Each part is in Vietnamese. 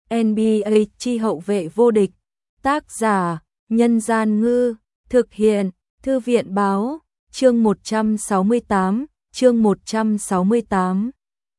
NBA chi hậu vệ vô địch. Tác giả: Nhân Gian Ngư. Thực hiện: Thư viện Báo. Chương 168. Chương 168.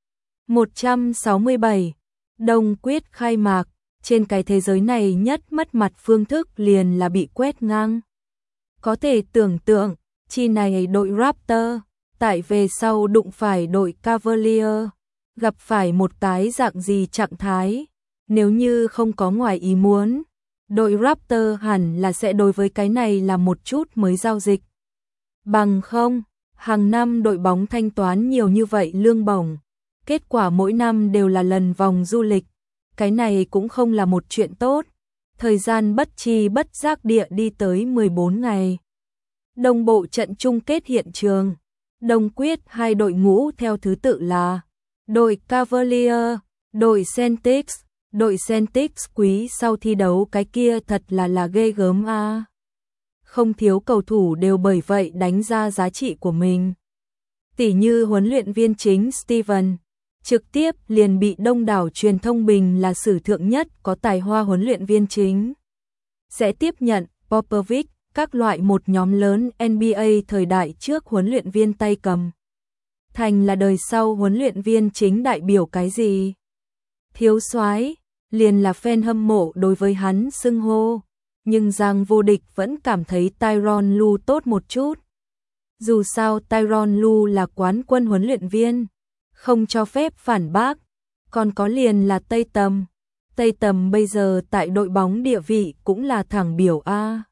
167. Đông quyết khai mạc. Trên cái thế giới này nhất mất mặt phương thức liền là bị quét ngang. Có thể tưởng tượng, chi này đội Raptor, tại về sau đụng phải đội Cavalier, gặp phải một cái dạng gì trạng thái. Nếu như không có ngoài ý muốn, đội Raptor hẳn là sẽ đối với cái này là một chút mới giao dịch. Bằng không, hàng năm đội bóng thanh toán nhiều như vậy lương bổng, kết quả mỗi năm đều là lần vòng du lịch. Cái này cũng không là một chuyện tốt. Thời gian bất chi bất giác địa đi tới 14 ngày. Đồng bộ trận chung kết hiện trường. Đông quyết hai đội ngũ theo thứ tự là đội Cavalier, đội Celtics. Đội Celtics quý sau thi đấu cái kia thật là ghê gớm a. Không thiếu cầu thủ đều bởi vậy đánh ra giá trị của mình. Tỉ như huấn luyện viên chính Steven, trực tiếp liền bị đông đảo truyền thông bình là sử thượng nhất có tài hoa huấn luyện viên chính. Sẽ tiếp nhận Popovich, các loại một nhóm lớn NBA thời đại trước huấn luyện viên tay cầm. Thành là đời sau huấn luyện viên chính đại biểu cái gì? Thiếu soái, liền là fan hâm mộ đối với hắn xưng hô. Nhưng Giang vô địch vẫn cảm thấy Tyronn Lue tốt một chút. Dù sao Tyronn Lue là quán quân huấn luyện viên, không cho phép phản bác. Còn có liền là Tây Tầm. Tây Tầm bây giờ tại đội bóng địa vị cũng là thẳng biểu A.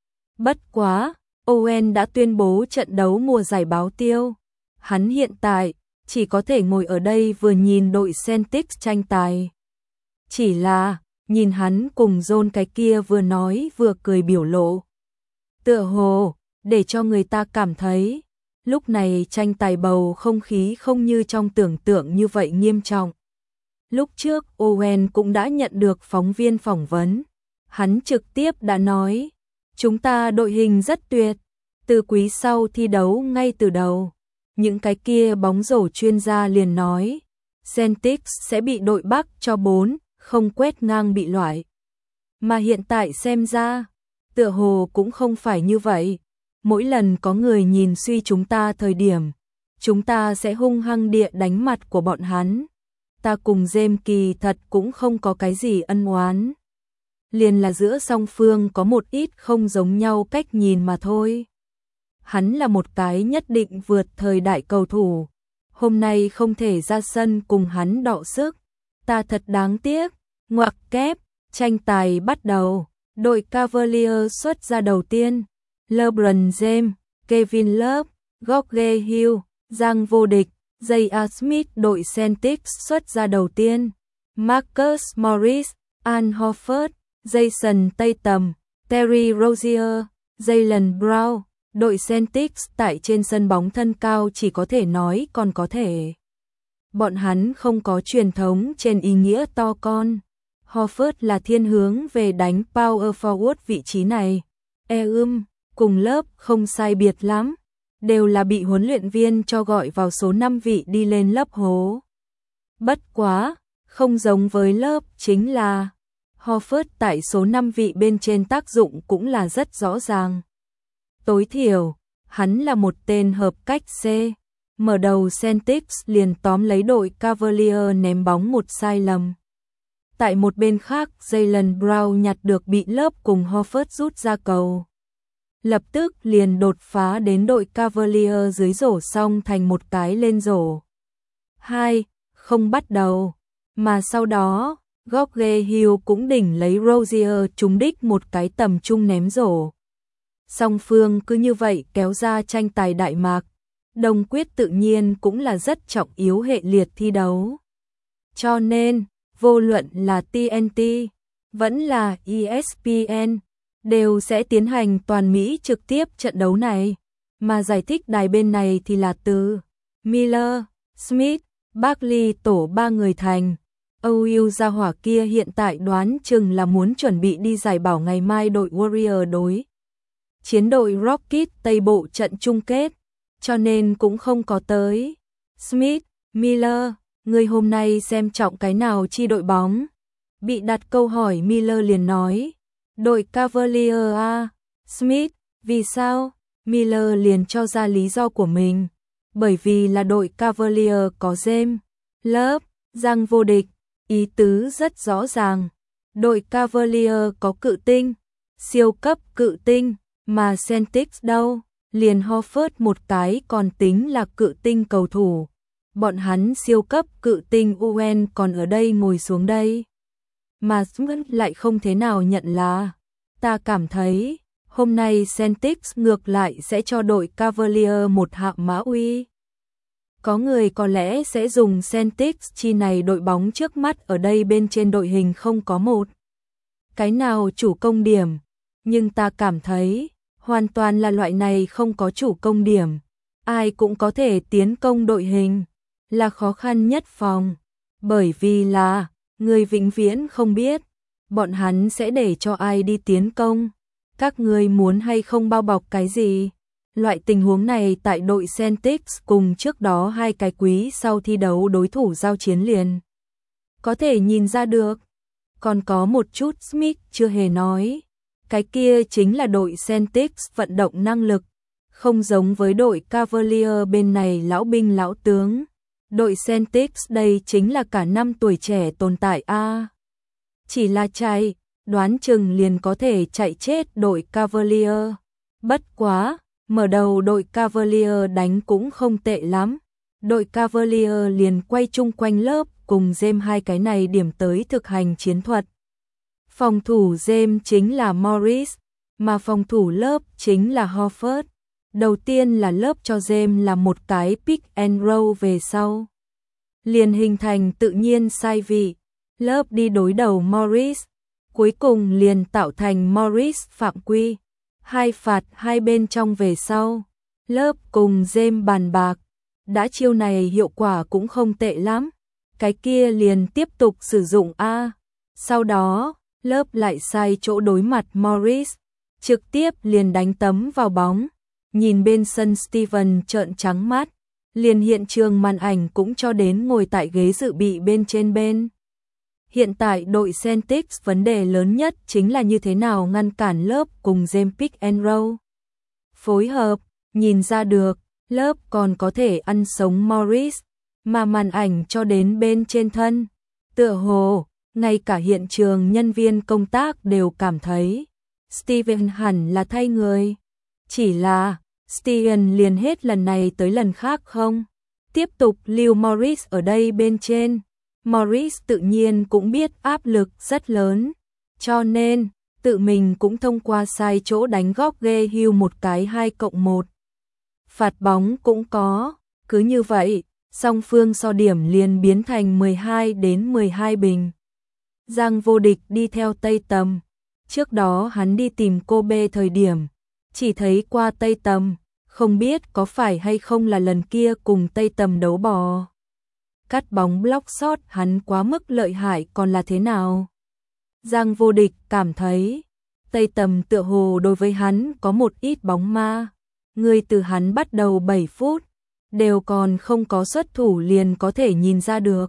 Bất quá, Owen đã tuyên bố trận đấu mùa giải báo tiêu. Hắn hiện tại chỉ có thể ngồi ở đây vừa nhìn đội Celtics tranh tài. Chỉ là, nhìn hắn cùng John cái kia vừa nói vừa cười biểu lộ. Tựa hồ, để cho người ta cảm thấy, lúc này tranh tài bầu không khí không như trong tưởng tượng như vậy nghiêm trọng. Lúc trước Owen cũng đã nhận được phóng viên phỏng vấn. Hắn trực tiếp đã nói, chúng ta đội hình rất tuyệt, từ quý sau thi đấu ngay từ đầu. Những cái kia bóng rổ chuyên gia liền nói, Celtics sẽ bị đội Bắc cho 4, không quét ngang bị loại. Mà hiện tại xem ra, tựa hồ cũng không phải như vậy. Mỗi lần có người nhìn suy chúng ta thời điểm, chúng ta sẽ hung hăng địa đánh mặt của bọn hắn. Ta cùng James kỳ thật cũng không có cái gì ân oán. Liền là giữa song phương có một ít không giống nhau cách nhìn mà thôi. Hắn là một cái nhất định vượt thời đại cầu thủ. Hôm nay không thể ra sân cùng hắn đọ sức. Ta thật đáng tiếc. Ngoặc kép, tranh tài bắt đầu. Đội Cavalier xuất ra đầu tiên. LeBron James, Kevin Love, George Hill, Giang vô địch. J.R. Smith. Đội Celtics xuất ra đầu tiên. Marcus Morris, Al Horford, Jason Tatum, Terry Rozier, Jaylen Brown. Đội Celtics tại trên sân bóng thân cao chỉ có thể nói còn có thể. Bọn hắn không có truyền thống trên ý nghĩa to con. Horford là thiên hướng về đánh power forward vị trí này. Cùng lớp không sai biệt lắm. Đều là bị huấn luyện viên cho gọi vào số 5 vị đi lên lớp hố. Bất quá, không giống với lớp chính là Horford tại số 5 vị bên trên tác dụng cũng là rất rõ ràng. Tối thiểu, hắn là một tên hợp cách C. Mở đầu Celtics liền tóm lấy đội Cavalier ném bóng một sai lầm. Tại một bên khác, Jaylen Brown nhặt được bị lớp cùng Horford rút ra cầu. Lập tức liền đột phá đến đội Cavalier dưới rổ xong thành một cái lên rổ. 2, không bắt đầu. Mà sau đó, George Hill cũng đỉnh lấy Rozier trúng đích một cái tầm trung ném rổ. Song phương cứ như vậy kéo ra tranh tài đại mạc. Đông quyết tự nhiên cũng là rất trọng yếu hệ liệt thi đấu. Cho nên, vô luận là TNT, vẫn là ESPN, đều sẽ tiến hành toàn Mỹ trực tiếp trận đấu này. Mà giải thích đài bên này thì là từ Miller, Smith, Barkley tổ 3 người thành. OU gia hỏa kia hiện tại đoán chừng là muốn chuẩn bị đi giải bảo ngày mai đội Warrior đối chiến đội Rockets Tây Bộ trận chung kết, cho nên cũng không có tới. Smith, Miller, người hôm nay xem trọng cái nào chi đội bóng? Bị đặt câu hỏi Miller liền nói, đội Cavalier à? Smith, vì sao? Miller liền cho ra lý do của mình. Bởi vì là đội Cavalier có James, Love, giang vô địch, ý tứ rất rõ ràng. Đội Cavalier có cự tinh, siêu cấp cự tinh, mà Celtics đâu, liền Horford một cái còn tính là cự tinh cầu thủ. Bọn hắn siêu cấp cự tinh UN còn ở đây ngồi xuống đây. Mà Smith lại không thế nào nhận là. Ta cảm thấy, hôm nay Celtics ngược lại sẽ cho đội Cavalier một hạ mã uy. Có người có lẽ sẽ dùng Celtics chi này đội bóng trước mắt ở đây bên trên đội hình không có một cái nào chủ công điểm, nhưng ta cảm thấy hoàn toàn là loại này không có chủ công điểm, ai cũng có thể tiến công đội hình, là khó khăn nhất phòng, bởi vì là người vĩnh viễn không biết bọn hắn sẽ để cho ai đi tiến công, các người muốn hay không bao bọc cái gì. Loại tình huống này tại đội Celtics cùng trước đó 2 cái quý sau thi đấu đối thủ giao chiến liền có thể nhìn ra được. Còn có một chút Smith chưa hề nói, cái kia chính là đội Celtics vận động năng lực, không giống với đội Cavalier bên này lão binh lão tướng. Đội Celtics đây chính là cả năm tuổi trẻ tồn tại a. Chỉ là chạy, đoán chừng liền có thể chạy chết đội Cavalier. Bất quá, mở đầu đội Cavalier đánh cũng không tệ lắm. Đội Cavalier liền quay chung quanh lớp cùng James hai cái này điểm tới thực hành chiến thuật. Phòng thủ James chính là Morris, mà phòng thủ lớp chính là Horford. Đầu tiên là lớp cho James là một cái pick and roll về sau. Liền hình thành tự nhiên sai vị, lớp đi đối đầu Morris. Cuối cùng liền tạo thành Morris phạm quy. 2 phạt 2 bên trong về sau. Lớp cùng James bàn bạc. Đã chiêu này hiệu quả cũng không tệ lắm. Cái kia liền tiếp tục sử dụng A. Sau đó, lớp lại sai chỗ đối mặt Morris. Trực tiếp liền đánh tấm vào bóng. Nhìn bên sân Steven trợn trắng mắt. Liền hiện trường màn ảnh cũng cho đến ngồi tại ghế dự bị bên trên bên. Hiện tại đội Celtics vấn đề lớn nhất chính là như thế nào ngăn cản lớp cùng James pick and roll. Phối hợp, nhìn ra được, lớp còn có thể ăn sống Morris, mà màn ảnh cho đến bên trên thân. Tựa hồ, ngay cả hiện trường nhân viên công tác đều cảm thấy Steven hẳn là thay người. Chỉ là, Steven liền hết lần này tới lần khác không. Tiếp tục lưu Morris ở đây bên trên. Morris tự nhiên cũng biết áp lực rất lớn, cho nên tự mình cũng thông qua sai chỗ đánh góc ghê hưu một cái 2+1. Phạt bóng cũng có, cứ như vậy, song phương so điểm liền biến thành 12-12 bình. Giang vô địch đi theo Tây Tầm, trước đó hắn đi tìm Kobe thời điểm, chỉ thấy qua Tây Tầm, không biết có phải hay không là lần kia cùng Tây Tầm đấu bò. Cắt bóng block shot hắn quá mức lợi hại còn là thế nào? Giang vô địch cảm thấy Tây Tầm tựa hồ đối với hắn có một ít bóng ma. Người từ hắn bắt đầu 7 phút đều còn không có xuất thủ liền có thể nhìn ra được.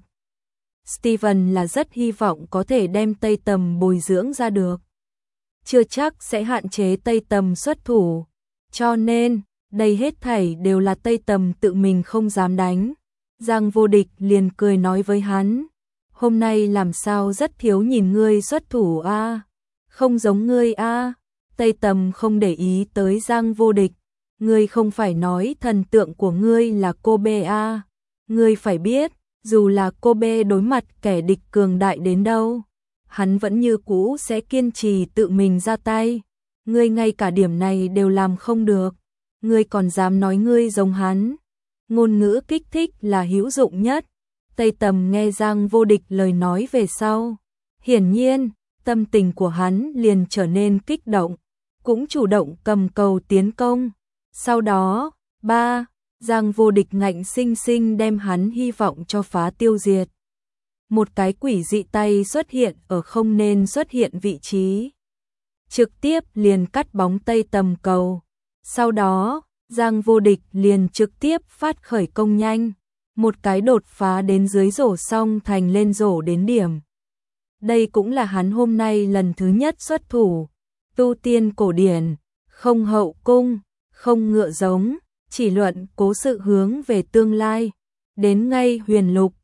Steven là rất hy vọng có thể đem Tây Tầm bồi dưỡng ra được. Chưa chắc sẽ hạn chế Tây Tầm xuất thủ. Cho nên, đây hết thảy đều là Tây Tầm tự mình không dám đánh. Giang vô địch liền cười nói với hắn, hôm nay làm sao rất thiếu nhìn ngươi xuất thủ a, không giống ngươi a. Tây Tầm không để ý tới Giang vô địch, ngươi không phải nói thần tượng của ngươi là Kobe a, ngươi phải biết, dù là Kobe đối mặt kẻ địch cường đại đến đâu, hắn vẫn như cũ sẽ kiên trì tự mình ra tay, ngươi ngay cả điểm này đều làm không được, ngươi còn dám nói ngươi giống hắn. Ngôn ngữ kích thích là hữu dụng nhất. Tây Tầm nghe Giang vô địch lời nói về sau. Hiển nhiên, tâm tình của hắn liền trở nên kích động, cũng chủ động cầm cầu tiến công. Sau đó, Giang vô địch ngạnh sinh sinh đem hắn hy vọng cho phá tiêu diệt. Một cái quỷ dị tay xuất hiện ở không nên xuất hiện vị trí. Trực tiếp liền cắt bóng Tây Tầm cầu. Sau đó, Giang vô địch liền trực tiếp phát khởi công nhanh, một cái đột phá đến dưới rổ xong thành lên rổ đến điểm. Đây cũng là hắn hôm nay lần thứ nhất xuất thủ, tu tiên cổ điển, không hậu cung, không ngựa giống, chỉ luận cố sự hướng về tương lai. Đến ngay huyền lục,